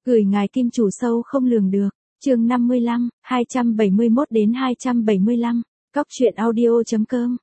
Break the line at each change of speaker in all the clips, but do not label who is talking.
Gửi ngài kim chủ sâu không lường được. Chương 55, 271 đến 275. Cóc truyện audio.com.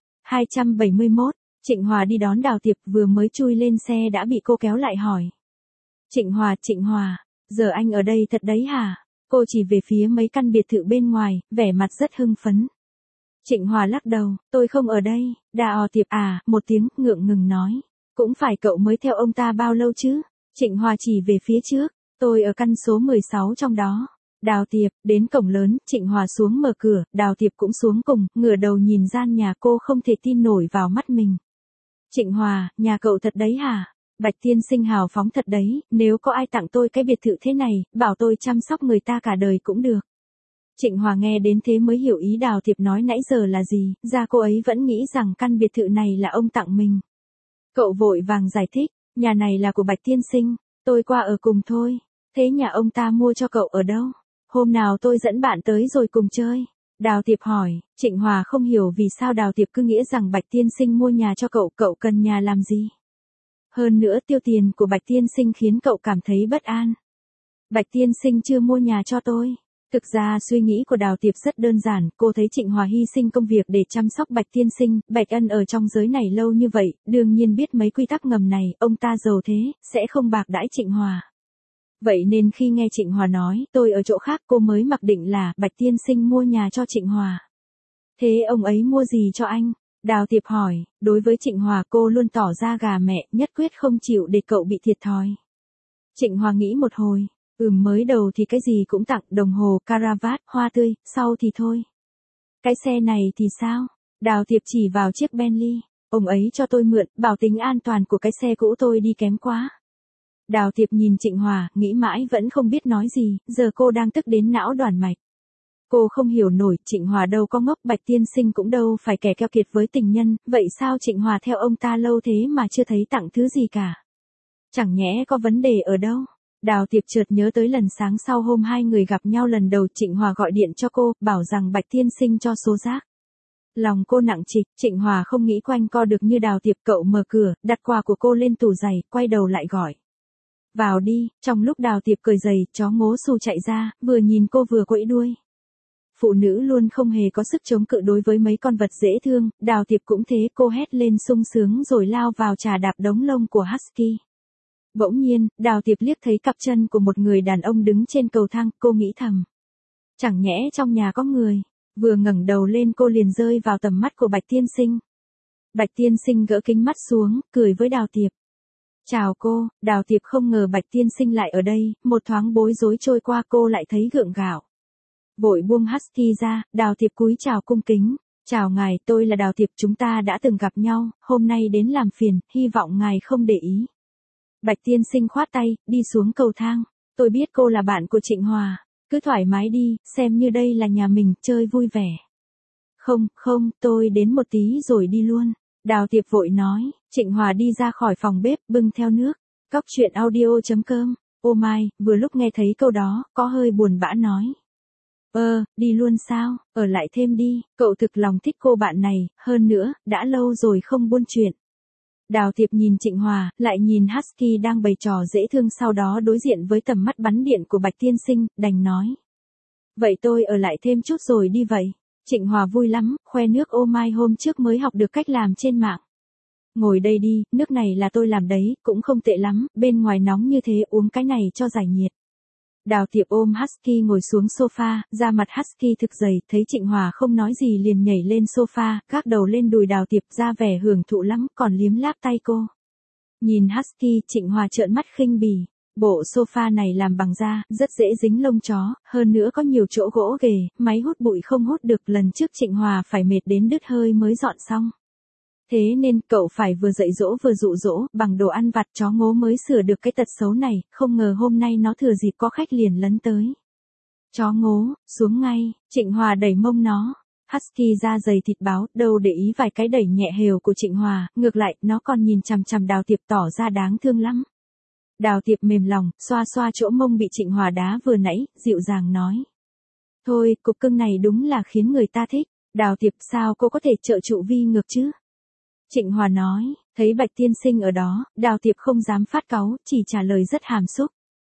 271. Trịnh Hòa đi đón Đào Tiệp, vừa mới chui lên xe đã bị cô kéo lại hỏi. Trịnh Hòa, giờ anh ở đây thật đấy hả? Cô chỉ về phía mấy căn biệt thự bên ngoài, vẻ mặt rất hưng phấn. Trịnh Hòa lắc đầu, tôi không ở đây. Đào Tiệp à, một tiếng ngượng ngừng nói. Cũng phải cậu mới theo ông ta bao lâu chứ? Trịnh Hòa chỉ về phía trước, tôi ở căn số 16 trong đó. Đào Tiệp, đến cổng lớn, Trịnh Hòa xuống mở cửa, Đào Tiệp cũng xuống cùng, ngửa đầu nhìn gian nhà, cô không thể tin nổi vào mắt mình. Trịnh Hòa, nhà cậu thật đấy hả? Bạch tiên sinh hào phóng thật đấy, nếu có ai tặng tôi cái biệt thự thế này, bảo tôi chăm sóc người ta cả đời cũng được. Trịnh Hòa nghe đến thế mới hiểu ý Đào Tiệp nói nãy giờ là gì, ra cô ấy vẫn nghĩ rằng căn biệt thự này là ông tặng mình. Cậu vội vàng giải thích, nhà này là của Bạch tiên sinh, tôi qua ở cùng thôi. Thế nhà ông ta mua cho cậu ở đâu? Hôm nào tôi dẫn bạn tới rồi cùng chơi. Đào Tiệp hỏi. Trịnh Hòa không hiểu vì sao Đào Tiệp cứ nghĩ rằng Bạch tiên sinh mua nhà cho cậu, cậu cần nhà làm gì? Hơn nữa tiêu tiền của Bạch tiên sinh khiến cậu cảm thấy bất an. Bạch tiên sinh chưa mua nhà cho tôi. Thực ra suy nghĩ của Đào Tiệp rất đơn giản, cô thấy Trịnh Hòa hy sinh công việc để chăm sóc Bạch tiên sinh, Bạch Ân ở trong giới này lâu như vậy, đương nhiên biết mấy quy tắc ngầm này, ông ta giàu thế, sẽ không bạc đãi Trịnh Hòa. Vậy nên khi nghe Trịnh Hòa nói, tôi ở chỗ khác, cô mới mặc định là Bạch tiên sinh mua nhà cho Trịnh Hòa. Thế ông ấy mua gì cho anh? Đào Tiệp hỏi. Đối với Trịnh Hòa cô luôn tỏ ra gà mẹ, nhất quyết không chịu để cậu bị thiệt thòi. Trịnh Hòa nghĩ một hồi. Mới đầu thì cái gì cũng tặng, đồng hồ, caravat, hoa tươi, sau thì thôi. Cái xe này thì sao? Đào Tiệp chỉ vào chiếc Bentley. Ông ấy cho tôi mượn, bảo tính an toàn của cái xe cũ tôi đi kém quá. Đào Tiệp nhìn Trịnh Hòa, nghĩ mãi vẫn không biết nói gì, giờ cô đang tức đến não đoản mạch. Cô không hiểu nổi, Trịnh Hòa đâu có ngốc, Bạch tiên sinh cũng đâu phải kẻ keo kiệt với tình nhân, vậy sao Trịnh Hòa theo ông ta lâu thế mà chưa thấy tặng thứ gì cả? Chẳng nhẽ có vấn đề ở đâu? Đào Tiệp chợt nhớ tới lần sáng sau hôm hai người gặp nhau lần đầu, Trịnh Hòa gọi điện cho cô, bảo rằng Bạch tiên sinh cho số rác. Lòng cô nặng trịch, Trịnh Hòa không nghĩ quanh co được như Đào Tiệp, cậu mở cửa, đặt quà của cô lên tủ giày, quay đầu lại gọi. Vào đi. Trong lúc Đào Tiệp cởi giày, chó ngố xù chạy ra, vừa nhìn cô vừa quẫy đuôi. Phụ nữ luôn không hề có sức chống cự đối với mấy con vật dễ thương, Đào Tiệp cũng thế, cô hét lên sung sướng rồi lao vào chà đạp đống lông của Husky. Bỗng nhiên, Đào Tiệp liếc thấy cặp chân của một người đàn ông đứng trên cầu thang, cô nghĩ thầm. Chẳng nhẽ trong nhà có người. Vừa ngẩng đầu lên cô liền rơi vào tầm mắt của Bạch tiên sinh. Bạch tiên sinh gỡ kính mắt xuống, cười với Đào Tiệp. Chào cô. Đào Tiệp không ngờ Bạch tiên sinh lại ở đây, một thoáng bối rối trôi qua, cô lại thấy gượng gạo. Vội buông Husky ra, Đào Tiệp cúi chào cung kính. Chào ngài, tôi là Đào Tiệp, chúng ta đã từng gặp nhau, hôm nay đến làm phiền, hy vọng ngài không để ý. Bạch tiên sinh khoát tay, đi xuống cầu thang. Tôi biết cô là bạn của Trịnh Hòa, cứ thoải mái đi, xem như đây là nhà mình, chơi vui vẻ. Không, tôi đến một tí rồi đi luôn. Đào Tiệp vội nói. Trịnh Hòa đi ra khỏi phòng bếp, bưng theo nước. Cóc truyện audio.com. Ô mai, vừa lúc nghe thấy câu đó, có hơi buồn bã nói. Đi luôn sao, ở lại thêm đi, cậu thực lòng thích cô bạn này, hơn nữa, đã lâu rồi không buôn chuyện. Đào Tiệp nhìn Trịnh Hòa, lại nhìn Husky đang bày trò dễ thương, sau đó đối diện với tầm mắt bắn điện của Bạch tiên sinh, đành nói. Vậy tôi ở lại thêm chút rồi đi vậy. Trịnh Hòa vui lắm, khoe nước. Ô mai, hôm trước mới học được cách làm trên mạng. Ngồi đây đi, nước này là tôi làm đấy, cũng không tệ lắm, bên ngoài nóng như thế, uống cái này cho giải nhiệt. Đào Tiệp ôm Husky ngồi xuống sofa, da mặt Husky thực dày, thấy Trịnh Hòa không nói gì liền nhảy lên sofa, gác đầu lên đùi Đào Tiệp, ra vẻ hưởng thụ lắm, còn liếm láp tay cô. Nhìn Husky, Trịnh Hòa trợn mắt khinh bỉ. Bộ sofa này làm bằng da, rất dễ dính lông chó, hơn nữa có nhiều chỗ gỗ ghề, máy hút bụi không hút được, lần trước Trịnh Hòa phải mệt đến đứt hơi mới dọn xong. Thế nên cậu phải vừa dạy dỗ vừa dụ dỗ, bằng đồ ăn vặt, chó ngố mới sửa được cái tật xấu này, không ngờ hôm nay nó thừa dịp có khách liền lấn tới. Chó ngố, xuống ngay. Trịnh Hòa đẩy mông nó. Husky da dày thịt báo, đâu để ý vài cái đẩy nhẹ hều của Trịnh Hòa, ngược lại, nó còn nhìn chằm chằm Đào Tiệp, tỏ ra đáng thương lắm. Đào Tiệp mềm lòng, xoa xoa chỗ mông bị Trịnh Hòa đá vừa nãy, dịu dàng nói. Thôi, cục cưng này đúng là khiến người ta thích. Đào Tiệp, sao cô có thể trợ trụ vi ngược chứ? Trịnh Hòa nói. Thấy Bạch tiên sinh ở đó, Đào Tiệp không dám phát cáu, chỉ trả lời rất hàm xúc.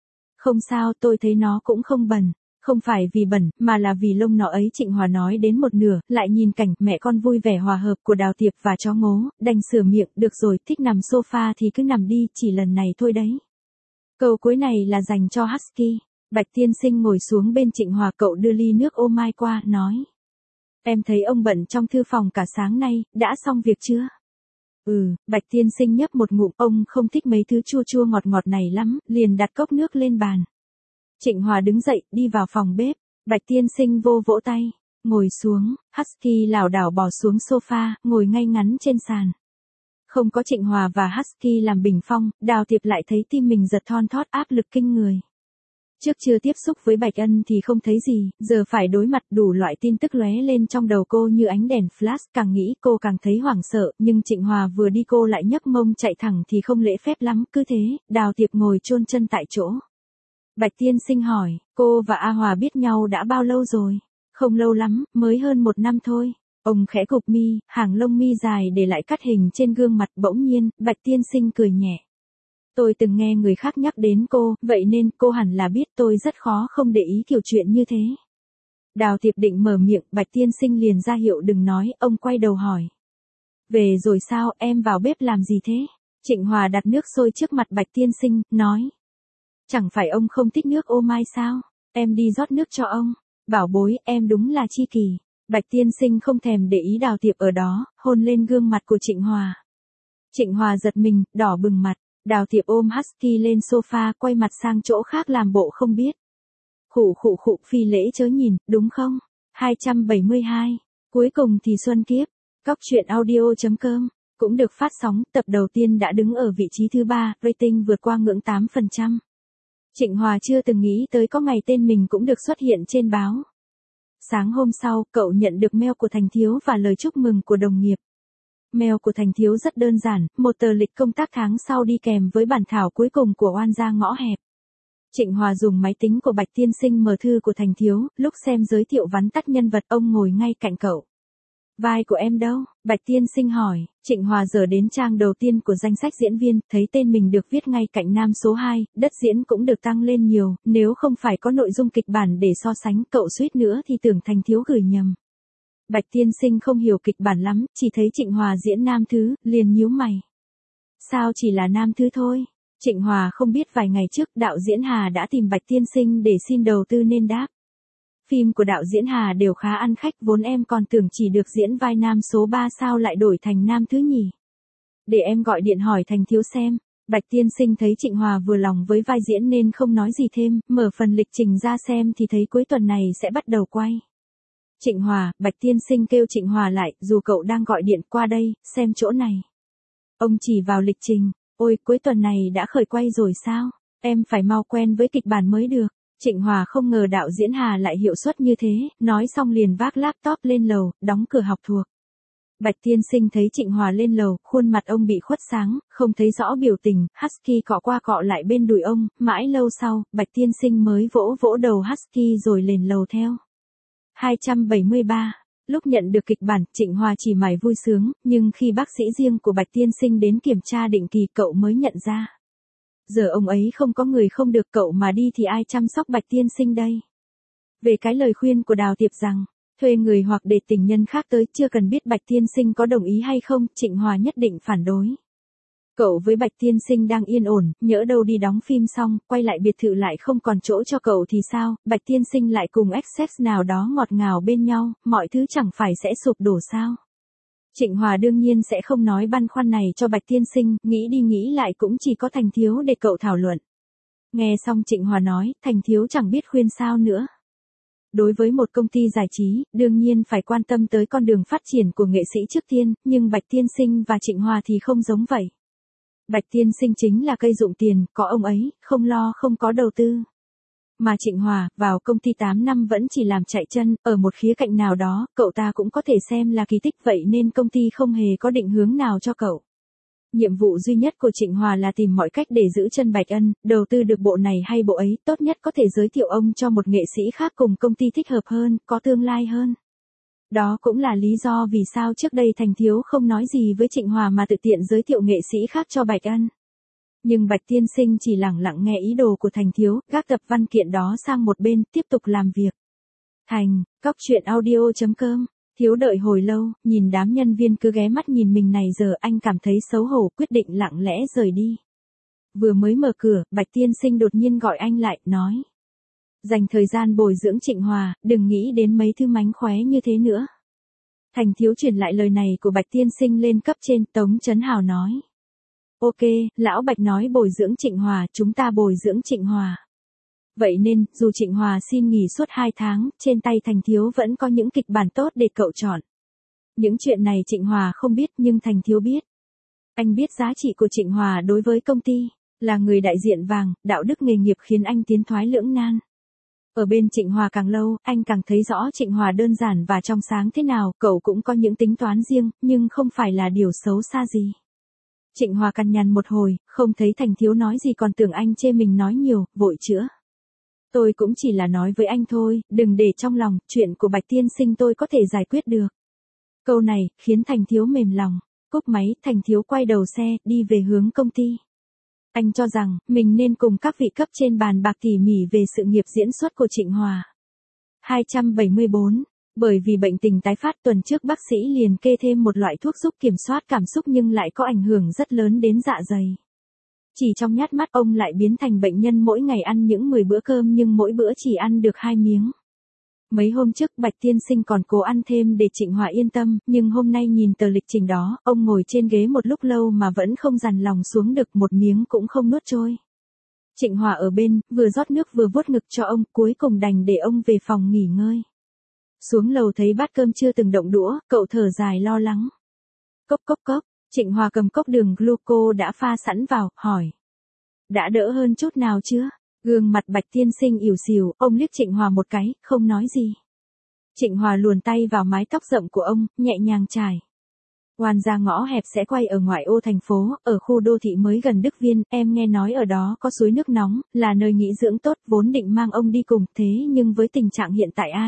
Không sao, tôi thấy nó cũng không bẩn. Không phải vì bẩn, mà là vì lông nó ấy. Trịnh Hòa nói đến một nửa, lại nhìn cảnh mẹ con vui vẻ hòa hợp của Đào Tiệp và chó Ngố, đành sửa miệng, được rồi, thích nằm sofa thì cứ nằm đi, chỉ lần này thôi đấy. Câu cuối này là dành cho Husky. Bạch Tiên Sinh ngồi xuống bên Trịnh Hòa, cậu đưa ly nước ô mai qua, nói. Em thấy ông bận trong thư phòng cả sáng nay, đã xong việc chưa? Bạch Tiên Sinh nhấp một ngụm, ông không thích mấy thứ chua chua ngọt ngọt này lắm, liền đặt cốc nước lên bàn. Trịnh Hòa đứng dậy, đi vào phòng bếp. Bạch Tiên Sinh vỗ tay, ngồi xuống. Husky lảo đảo bò xuống sofa, ngồi ngay ngắn trên sàn. Không có Trịnh Hòa và Husky làm bình phong, Đào Tiệp lại thấy tim mình giật thon thót, áp lực kinh người. Trước chưa tiếp xúc với Bạch Ân thì không thấy gì, giờ phải đối mặt, đủ loại tin tức lóe lên trong đầu cô như ánh đèn flash, càng nghĩ cô càng thấy hoảng sợ, nhưng Trịnh Hòa vừa đi cô lại nhấc mông chạy thẳng thì không lễ phép lắm, cứ thế, Đào Tiệp ngồi chôn chân tại chỗ. Bạch Tiên Sinh hỏi, cô và A Hòa biết nhau đã bao lâu rồi? Không lâu lắm, mới hơn 1 năm thôi. Ông khẽ cụp mi, hàng lông mi dài để lại cắt hình trên gương mặt. Bỗng nhiên, Bạch Tiên Sinh cười nhẹ. Tôi từng nghe người khác nhắc đến cô, vậy nên cô hẳn là biết, tôi rất khó không để ý kiểu chuyện như thế. Đào Tiệp định mở miệng, Bạch Tiên Sinh liền ra hiệu đừng nói, ông quay đầu hỏi. Về rồi sao, em vào bếp làm gì thế? Trịnh Hòa đặt nước sôi trước mặt Bạch Tiên Sinh, nói. Chẳng phải ông không thích nước ô mai sao? Em đi rót nước cho ông. Bảo bối, em đúng là chi kỷ. Bạch Tiên Sinh không thèm để ý Đào Tiệp ở đó, hôn lên gương mặt của Trịnh Hòa. Trịnh Hòa giật mình, đỏ bừng mặt. Đào Tiệp ôm Husky lên sofa, quay mặt sang chỗ khác làm bộ không biết. Khụ, Phi Lễ chớ nhìn, đúng không? 272. Cuối cùng thì xuân kiếp. Cóc truyện audio.com cũng được phát sóng, tập đầu tiên đã đứng ở vị trí thứ 3, rating vượt qua ngưỡng 8%. Trịnh Hòa chưa từng nghĩ tới có ngày tên mình cũng được xuất hiện trên báo. Sáng hôm sau, cậu nhận được mail của Thành Thiếu và lời chúc mừng của đồng nghiệp. Mail của Thành Thiếu rất đơn giản, một tờ lịch công tác tháng sau đi kèm với bản thảo cuối cùng của oan gia ngõ hẹp. Trịnh Hòa dùng máy tính của Bạch Tiên Sinh mở thư của Thành Thiếu, lúc xem giới thiệu vắn tắt nhân vật, ông ngồi ngay cạnh cậu. Vai của em đâu? Bạch Tiên Sinh hỏi. Trịnh Hòa giờ đến trang đầu tiên của danh sách diễn viên, thấy tên mình được viết ngay cạnh nam số 2, đất diễn cũng được tăng lên nhiều, nếu không phải có nội dung kịch bản để so sánh, cậu suýt nữa thì tưởng Thành Thiếu gửi nhầm. Bạch Tiên Sinh không hiểu kịch bản lắm, chỉ thấy Trịnh Hòa diễn nam thứ, liền nhíu mày. Sao chỉ là nam thứ thôi? Trịnh Hòa không biết vài ngày trước đạo diễn Hà đã tìm Bạch Tiên Sinh để xin đầu tư nên đáp. Phim của đạo diễn Hà đều khá ăn khách, vốn em còn tưởng chỉ được diễn vai nam số 3 sao lại đổi thành nam thứ nhỉ. Để em gọi điện hỏi Thành Thiếu xem. Bạch Tiên Sinh thấy Trịnh Hòa vừa lòng với vai diễn nên không nói gì thêm, mở phần lịch trình ra xem thì thấy cuối tuần này sẽ bắt đầu quay. Trịnh Hòa, Bạch Tiên Sinh kêu Trịnh Hòa lại, dù cậu đang gọi điện qua đây, xem chỗ này. Ông chỉ vào lịch trình, ôi cuối tuần này đã khởi quay rồi sao, em phải mau quen với kịch bản mới được. Trịnh Hòa không ngờ đạo diễn Hà lại hiệu suất như thế, nói xong liền vác laptop lên lầu, đóng cửa học thuộc. Bạch Tiên Sinh thấy Trịnh Hòa lên lầu, khuôn mặt ông bị khuất sáng, không thấy rõ biểu tình, Husky cọ qua cọ lại bên đùi ông, mãi lâu sau, Bạch Tiên Sinh mới vỗ đầu Husky rồi lên lầu theo. 273. Lúc nhận được kịch bản, Trịnh Hòa chỉ mải vui sướng, nhưng khi bác sĩ riêng của Bạch Tiên Sinh đến kiểm tra định kỳ cậu mới nhận ra. Giờ ông ấy không có người không được, cậu mà đi thì ai chăm sóc Bạch Tiên Sinh đây? Về cái lời khuyên của Đào Tiệp rằng, thuê người hoặc để tình nhân khác tới, chưa cần biết Bạch Tiên Sinh có đồng ý hay không, Trịnh Hòa nhất định phản đối. Cậu với Bạch Tiên Sinh đang yên ổn, nhỡ đâu đi đóng phim xong, quay lại biệt thự lại không còn chỗ cho cậu thì sao, Bạch Tiên Sinh lại cùng ex nào đó ngọt ngào bên nhau, mọi thứ chẳng phải sẽ sụp đổ sao? Trịnh Hòa đương nhiên sẽ không nói băn khoăn này cho Bạch Tiên Sinh, nghĩ đi nghĩ lại cũng chỉ có Thành Thiếu để cậu thảo luận. Nghe xong Trịnh Hòa nói, Thành Thiếu chẳng biết khuyên sao nữa. Đối với một công ty giải trí, đương nhiên phải quan tâm tới con đường phát triển của nghệ sĩ trước tiên, nhưng Bạch Tiên Sinh và Trịnh Hòa thì không giống vậy. Bạch Tiên Sinh chính là cây dụng tiền, có ông ấy, không lo không có đầu tư. Mà Trịnh Hòa, vào công ty 8 năm vẫn chỉ làm chạy chân, ở một khía cạnh nào đó, cậu ta cũng có thể xem là kỳ tích, vậy nên công ty không hề có định hướng nào cho cậu. Nhiệm vụ duy nhất của Trịnh Hòa là tìm mọi cách để giữ chân Bạch Ân, đầu tư được bộ này hay bộ ấy, tốt nhất có thể giới thiệu ông cho một nghệ sĩ khác cùng công ty thích hợp hơn, có tương lai hơn. Đó cũng là lý do vì sao trước đây Thành Thiếu không nói gì với Trịnh Hòa mà tự tiện giới thiệu nghệ sĩ khác cho Bạch Ân. Nhưng Bạch Tiên Sinh chỉ lẳng lặng nghe ý đồ của Thành Thiếu, gác tập văn kiện đó sang một bên, tiếp tục làm việc. Thành, cóc truyện audio.com. Thiếu đợi hồi lâu, nhìn đám nhân viên cứ ghé mắt nhìn mình này giờ anh cảm thấy xấu hổ, quyết định lặng lẽ rời đi. Vừa mới mở cửa, Bạch Tiên Sinh đột nhiên gọi anh lại, nói. Dành thời gian bồi dưỡng Trịnh Hòa, đừng nghĩ đến mấy thứ mánh khóe như thế nữa. Thành Thiếu truyền lại lời này của Bạch Tiên Sinh lên cấp trên, Tống Chấn Hào nói. Ok, lão Bạch nói bồi dưỡng Trịnh Hòa, chúng ta bồi dưỡng Trịnh Hòa. Vậy nên, dù Trịnh Hòa xin nghỉ suốt 2 tháng, trên tay Thành Thiếu vẫn có những kịch bản tốt để cậu chọn. Những chuyện này Trịnh Hòa không biết nhưng Thành Thiếu biết. Anh biết giá trị của Trịnh Hòa đối với công ty, là người đại diện vàng, đạo đức nghề nghiệp khiến anh tiến thoái lưỡng nan. Ở bên Trịnh Hòa càng lâu, anh càng thấy rõ Trịnh Hòa đơn giản và trong sáng thế nào, cậu cũng có những tính toán riêng, nhưng không phải là điều xấu xa gì. Trịnh Hòa cằn nhằn một hồi, không thấy Thành Thiếu nói gì còn tưởng anh chê mình nói nhiều, vội chữa. Tôi cũng chỉ là nói với anh thôi, đừng để trong lòng, chuyện của Bạch Tiên Sinh tôi có thể giải quyết được. Câu này, khiến Thành Thiếu mềm lòng. Cúp máy, Thành Thiếu quay đầu xe, đi về hướng công ty. Anh cho rằng, mình nên cùng các vị cấp trên bàn bạc tỉ mỉ về sự nghiệp diễn xuất của Trịnh Hòa. 274. Bởi vì bệnh tình tái phát tuần trước bác sĩ liền kê thêm một loại thuốc giúp kiểm soát cảm xúc nhưng lại có ảnh hưởng rất lớn đến dạ dày. Chỉ trong nhát mắt ông lại biến thành bệnh nhân mỗi ngày ăn những 10 bữa cơm nhưng mỗi bữa chỉ ăn được 2 miếng. Mấy hôm trước Bạch Tiên Sinh còn cố ăn thêm để Trịnh Hòa yên tâm, nhưng hôm nay nhìn tờ lịch trình đó, ông ngồi trên ghế một lúc lâu mà vẫn không dằn lòng xuống được một miếng cũng không nuốt trôi. Trịnh Hòa ở bên, vừa rót nước vừa vuốt ngực cho ông, cuối cùng đành để ông về phòng nghỉ ngơi. Xuống lầu thấy bát cơm chưa từng động đũa, cậu thở dài lo lắng. Cốc cốc cốc, Trịnh Hòa cầm cốc đường gluco đã pha sẵn vào, hỏi. Đã đỡ hơn chút nào chưa? Gương mặt Bạch Tiên Sinh ỉu xìu, ông liếc Trịnh Hòa một cái, không nói gì. Trịnh Hòa luồn tay vào mái tóc rậm của ông, nhẹ nhàng chải. Oan ra ngõ hẹp sẽ quay ở ngoại ô thành phố, ở khu đô thị mới gần Đức Viên, em nghe nói ở đó có suối nước nóng, là nơi nghỉ dưỡng tốt, vốn định mang ông đi cùng, thế nhưng với tình trạng hiện tại ai?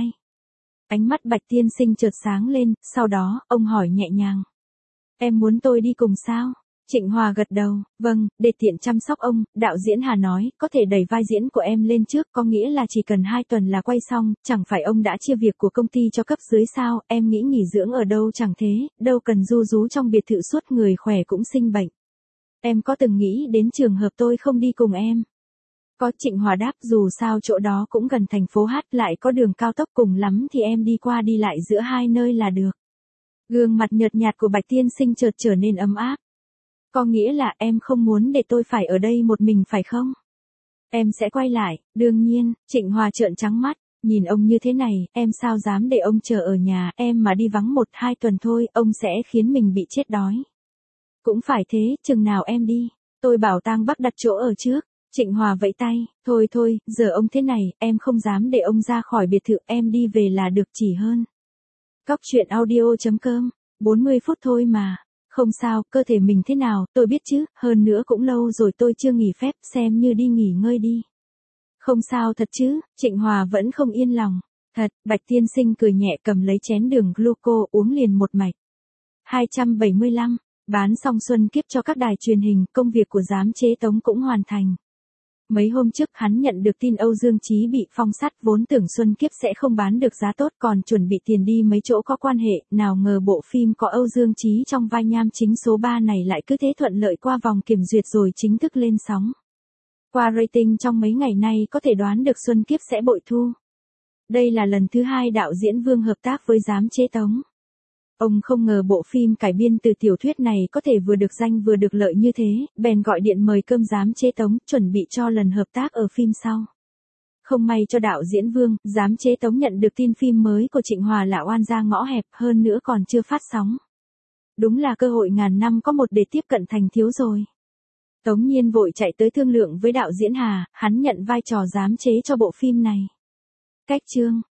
Ánh mắt Bạch Tiên Sinh chợt sáng lên, sau đó, ông hỏi nhẹ nhàng. Em muốn tôi đi cùng sao? Trịnh Hòa gật đầu, vâng, để tiện chăm sóc ông, đạo diễn Hà nói, có thể đẩy vai diễn của em lên trước, có nghĩa là chỉ cần 2 tuần là quay xong, chẳng phải ông đã chia việc của công ty cho cấp dưới sao, em nghĩ nghỉ dưỡng ở đâu chẳng thế, đâu cần ru rú trong biệt thự suốt người khỏe cũng sinh bệnh. Em có từng nghĩ đến trường hợp tôi không đi cùng em? Có, Trịnh Hòa đáp, dù sao chỗ đó cũng gần thành phố Hát, lại có đường cao tốc, cùng lắm thì em đi qua đi lại giữa hai nơi là được. Gương mặt nhợt nhạt của Bạch Tiên Sinh chợt trở nên ấm áp. Có nghĩa là em không muốn để tôi phải ở đây một mình phải không? Em sẽ quay lại, đương nhiên. Trịnh Hòa trợn trắng mắt, nhìn ông như thế này, em sao dám để ông chờ ở nhà, em mà đi vắng 1-2 tuần thôi, ông sẽ khiến mình bị chết đói. Cũng phải thế, chừng nào em đi, tôi bảo Tang Bắc đặt chỗ ở trước. Trịnh Hòa vẫy tay, thôi thôi, giờ ông thế này, em không dám để ông ra khỏi biệt thự, em đi về là được chỉ hơn. Cóc truyện audio.com, 40 phút thôi mà. Không sao, cơ thể mình thế nào, tôi biết chứ, hơn nữa cũng lâu rồi tôi chưa nghỉ phép, xem như đi nghỉ ngơi đi. Không sao thật chứ, Trịnh Hòa vẫn không yên lòng. Thật, Bạch Tiên Sinh cười nhẹ cầm lấy chén đường gluco uống liền một mạch. 275, bán xong Xuân Kiếp cho các đài truyền hình, công việc của giám chế Tống cũng hoàn thành. Mấy hôm trước hắn nhận được tin Âu Dương Chí bị phong sát, vốn tưởng Xuân Kiếp sẽ không bán được giá tốt, còn chuẩn bị tiền đi mấy chỗ có quan hệ, nào ngờ bộ phim có Âu Dương Chí trong vai nham chính số 3 này lại cứ thế thuận lợi qua vòng kiểm duyệt rồi chính thức lên sóng. Qua rating trong mấy ngày nay có thể đoán được Xuân Kiếp sẽ bội thu. Đây là lần thứ 2 đạo diễn Vương hợp tác với giám chế Tống. Ông không ngờ bộ phim cải biên từ tiểu thuyết này có thể vừa được danh vừa được lợi như thế, bèn gọi điện mời cơm giám chế Tống, chuẩn bị cho lần hợp tác ở phim sau. Không may cho đạo diễn Vương, giám chế Tống nhận được tin phim mới của Trịnh Hòa là Oan gia ngõ hẹp, hơn nữa còn chưa phát sóng. Đúng là cơ hội ngàn năm có một để tiếp cận Thành Thiếu rồi. Tống Nhiên vội chạy tới thương lượng với đạo diễn Hà, hắn nhận vai trò giám chế cho bộ phim này. Cách chương